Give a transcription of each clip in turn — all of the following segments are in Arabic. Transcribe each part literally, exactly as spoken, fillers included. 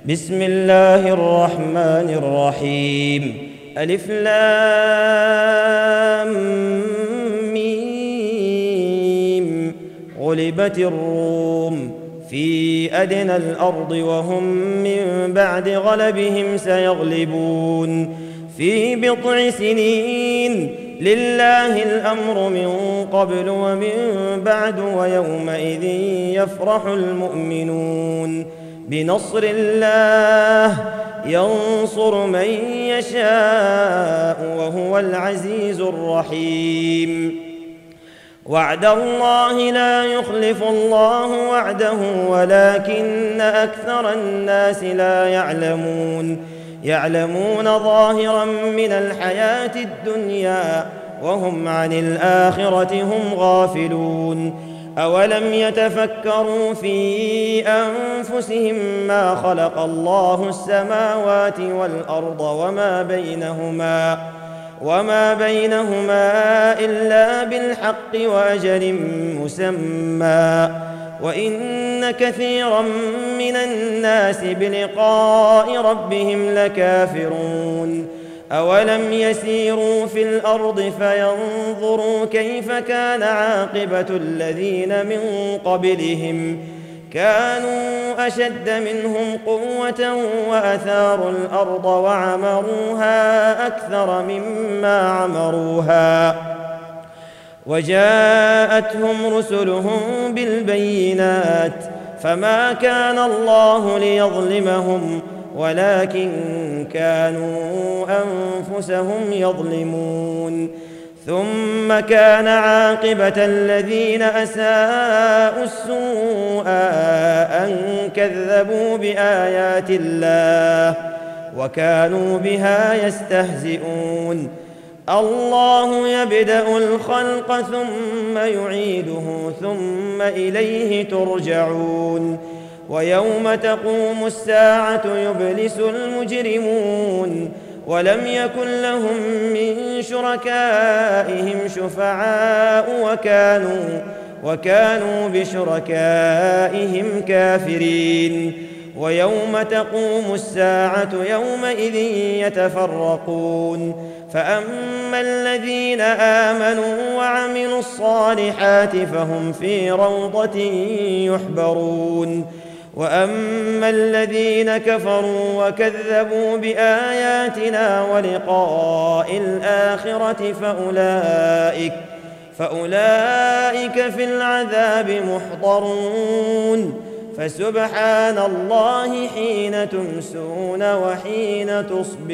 بسم الله الرحمن الرحيم. ألف لام ميم. غلبت الروم في أدنى الأرض وهم من بعد غلبهم سيغلبون في بضع سنين. لله الأمر من قبل ومن بعد ويومئذ يفرح المؤمنون بنصر الله ينصر من يشاء وهو العزيز الرحيم. وعد الله لا يخلف الله وعده ولكن أكثر الناس لا يعلمون يعلمون ظاهرا من الحياة الدنيا وهم عن الآخرة هم غافلون. أولم يتفكروا في أنفسهم ما خلق الله السماوات والأرض وما بينهما وما بينهما إلا بالحق وأجل مسمى وإن كثيرا من الناس بلقاء ربهم لكافرون. أولم يسيروا في الأرض فينظروا كيف كان عاقبة الذين من قبلهم كانوا أشد منهم قوة وأثاروا الأرض وعمروها أكثر مما عمروها وجاءتهم رسلهم بالبينات فما كان الله ليظلمهم ولكن كانوا أنفسهم يظلمون. ثم كان عاقبة الذين أساءوا السوء أن كذبوا بآيات الله وكانوا بها يستهزئون. الله يبدأ الخلق ثم يعيده ثم إليه ترجعون. ويوم تقوم الساعة يبلس المجرمون ولم يكن لهم من شركائهم شفعاء وكانوا وكانوا بشركائهم كافرين. ويوم تقوم الساعة يومئذ يتفرقون فأما الذين آمنوا وعملوا الصالحات فهم في روضة يحبرون وأما الذين كفروا وكذبوا بآياتنا ولقاء الآخرة فأولئك فأولئك في العذاب محضرون. فسبحان الله حين تمسون وحين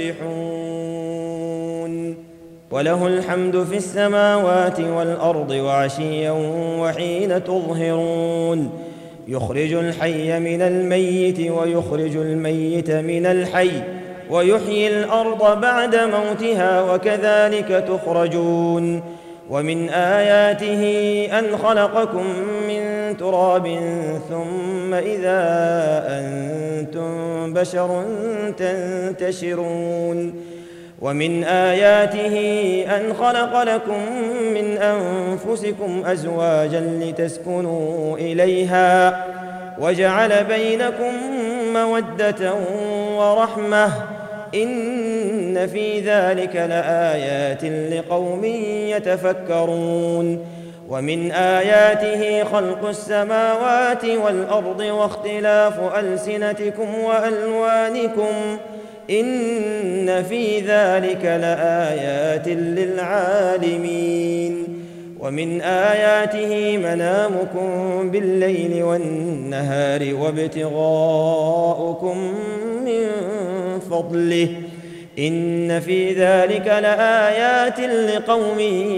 تصبحون. وله الحمد في السماوات والأرض وعشيا وحين تظهرون. يخرج الحي من الميت ويخرج الميت من الحي ويحيي الأرض بعد موتها وكذلك تخرجون. ومن آياته أن خلقكم من تراب ثم إذا أنتم بشر تنتشرون. ومن آياته أن خلق لكم من أنفسكم أزواجا لتسكنوا إليها وجعل بينكم مودة ورحمة إن في ذلك لآيات لقوم يتفكرون. ومن آياته خلق السماوات والأرض واختلاف ألسنتكم وألوانكم إن في ذلك لآيات للعالمين. ومن آياته منامكم بالليل والنهار وابتغاؤكم من فضله إن في ذلك لآيات لقوم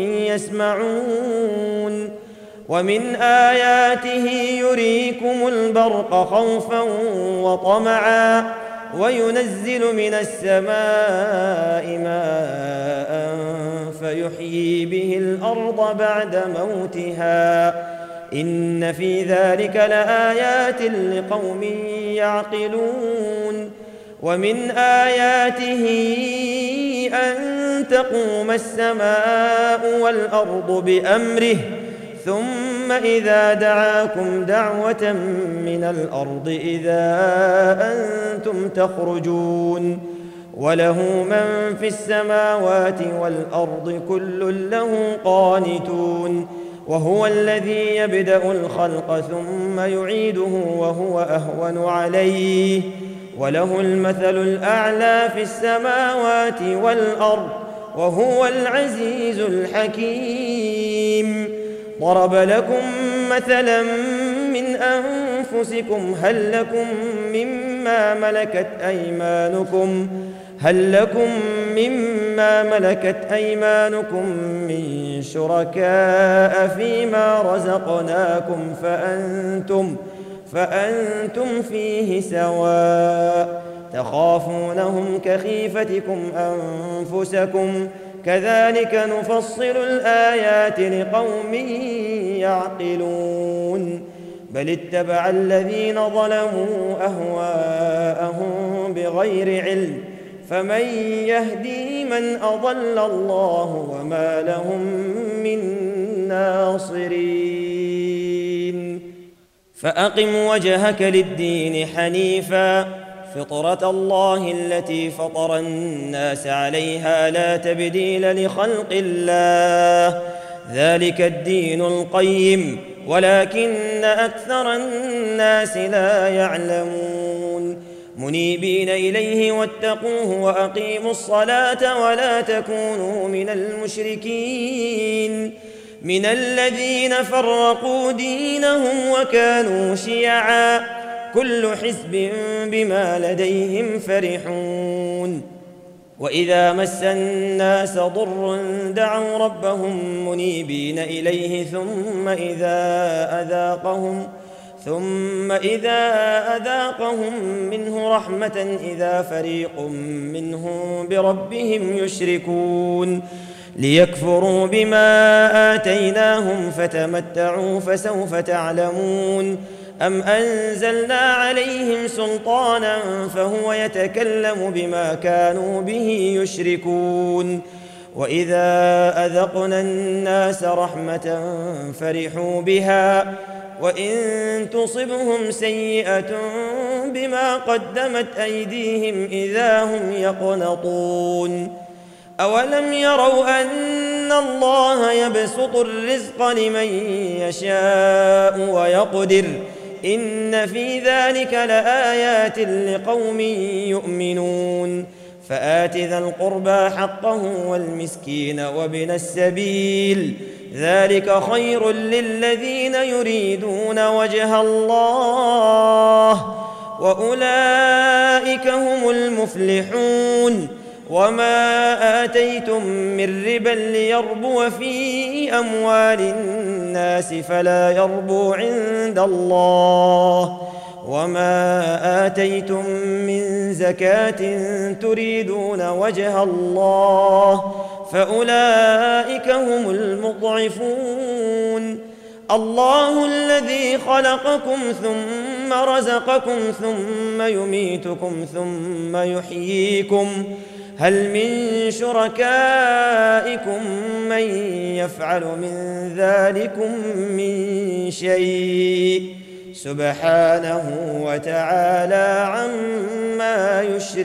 يسمعون. ومن آياته يريكم البرق خوفا وطمعا وينزل من السماء ماء فيحيي به الأرض بعد موتها إن في ذلك لآيات لقوم يعقلون. ومن آياته أن تقوم السماء والأرض بأمره ثم إذا دعاكم دعوة من الأرض إذا أنتم تخرجون وله من في السماوات والأرض كل له قانتون وهو الذي يبدأ الخلق ثم يعيده وهو أهون عليه وله المثل الأعلى في السماوات والأرض وهو العزيز الحكيم. ضرب لكم مثلا من أنفسكم هل لكم مما ملكت أيمانكم هل لكم مما ملكت أيمانكم من شركاء فيما رزقناكم فأنتم فأنتم فيه سواء تخافونهم كخيفتكم أنفسكم كذلك نفصل الآيات لقوم يعقلون بل اتبع الذين ظلموا أهواءهم بغير علم فمن يهدي من أضل الله وما لهم من ناصرين. فأقم وجهك للدين حنيفا فطرة الله التي فطر الناس عليها لا تبديل لخلق الله ذلك الدين القيم ولكن أكثر الناس لا يعلمون منيبين إليه واتقوه وأقيموا الصلاة ولا تكونوا من المشركين من الذين فرقوا دينهم وكانوا شيعا كل حزب بما لديهم فرحون وإذا مس الناس ضر دعوا ربهم منيبين إليه ثم إذا أذاقهم ثم إذا أذاقهم منه رحمة إذا فريق منهم بربهم يشركون ليكفروا بما آتيناهم فتمتعوا فسوف تعلمون أم أنزلنا عليهم سلطانا فهو يتكلم بما كانوا به يشركون وإذا أذقنا الناس رحمة فرحوا بها وإن تصبهم سيئة بما قدمت أيديهم إذا هم يقنطون أولم يروا أن الله يبسط الرزق لمن يشاء ويقدر إن في ذلك لآيات لقوم يؤمنون فآت ذا القربى حقه والمسكين وابن السبيل ذلك خير للذين يريدون وجه الله وأولئك هم المفلحون وما آتيتم من ربا ليربو في أموال الناس فلا يربو عند الله وما آتيتم من زكاة تريدون وجه الله فأولئك هم المضعفون الله الذي خلقكم ثم رزقكم ثم يميتكم ثم يحييكم هل من شركائكم من يفعل من ذلكم من شيء سبحانه وتعالى عما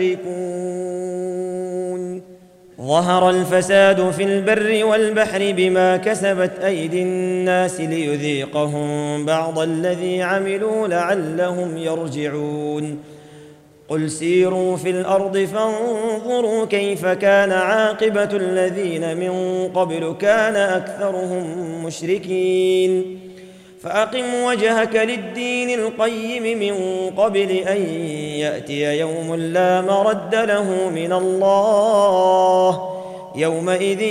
يشركون ظهر الفساد في البر والبحر بما كسبت أيدي الناس ليذيقهم بعض الذي عملوا لعلهم يرجعون قل سيروا في الأرض فانظروا كيف كان عاقبة الذين من قبل كان أكثرهم مشركين فأقم وجهك للدين القيم من قبل أن يأتي يوم لا مرد له من الله يومئذ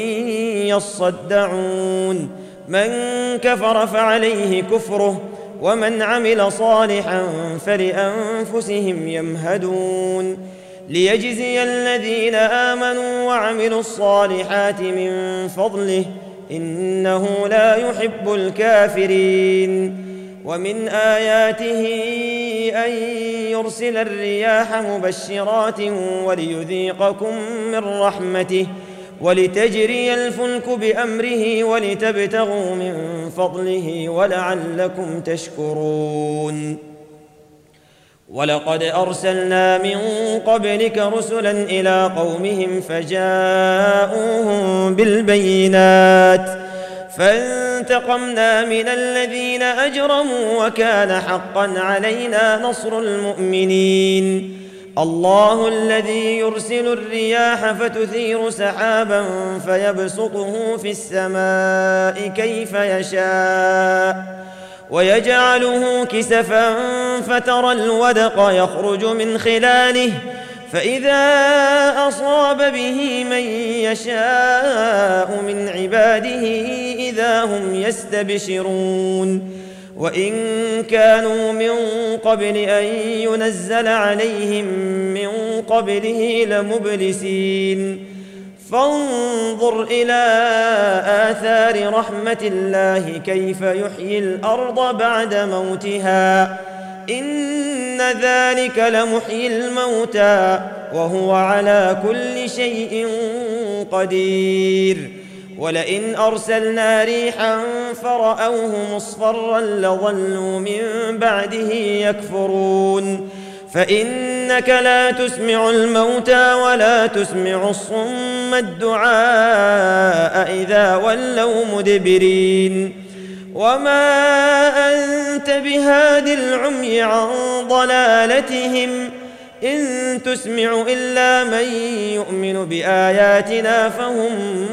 يصدعون من كفر فعليه كفره ومن عمل صالحا فلأنفسهم يمهدون ليجزي الذين آمنوا وعملوا الصالحات من فضله إنه لا يحب الكافرين ومن آياته أن يرسل الرياح مبشرات وليذيقكم من رحمته ولتجري الفلك بأمره ولتبتغوا من فضله ولعلكم تشكرون ولقد أرسلنا من قبلك رسلا إلى قومهم فجاءوهم بالبينات فانتقمنا من الذين أجرموا وكان حقا علينا نصر المؤمنين الله الذي يرسل الرياح فتثير سحابا فيبسطه في السماء كيف يشاء ويجعله كسفا فترى الودق يخرج من خلاله فإذا أصاب به من يشاء من عباده إذا هم يستبشرون وإن كانوا من قبل أن ينزل عليهم من قبله لمبلسين فانظر إلى آثار رحمة الله كيف يحيي الأرض بعد موتها إن ذلك لمحيي الموتى وهو على كل شيء قدير ولئن أرسلنا ريحا فرأوه مصفرا لظلوا من بعده يكفرون فإنك لا تسمع الموتى ولا تسمع الصم الدعاء إذا ولوا مدبرين وما أنت بهاد العمي عن ضلالتهم إن تسمع إلا من يؤمن بآياتنا فهم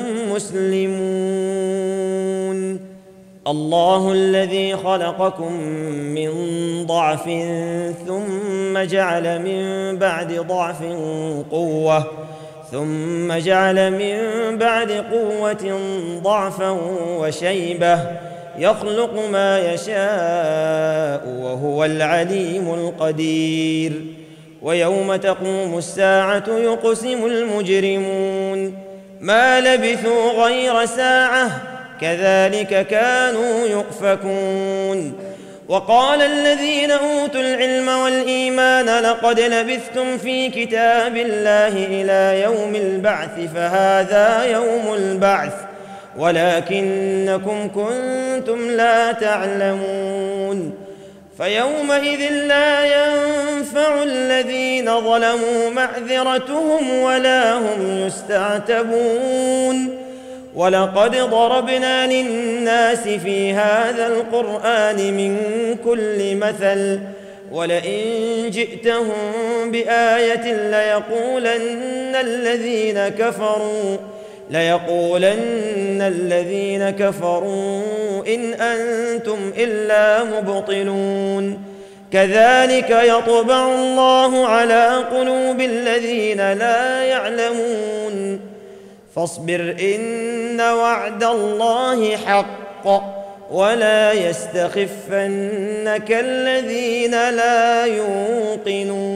مسلمون الله الذي خلقكم من ضعف ثم جعل من بعد ضعف قوة ثم جعل من بعد قوة ضعفا وشيبة يخلق ما يشاء وهو العليم القدير ويوم تقوم الساعة يقسم المجرمون ما لبثوا غير ساعة كذلك كانوا يؤفكون وقال الذين أوتوا العلم والإيمان لقد لبثتم في كتاب الله إلى يوم البعث فهذا يوم البعث ولكنكم كنتم لا تعلمون فيومئذ لا ينفع الذين ظلموا معذرتهم ولا هم يستعتبون ولقد ضربنا للناس في هذا القرآن من كل مثل ولئن جئتهم بآية ليقولن الذين كفروا ليقولن الذين كفروا إن أنتم إلا مبطلون كذلك يطبع الله على قلوب الذين لا يعلمون فاصبر إن وعد الله حق ولا يستخفنك الذين لا يوقنون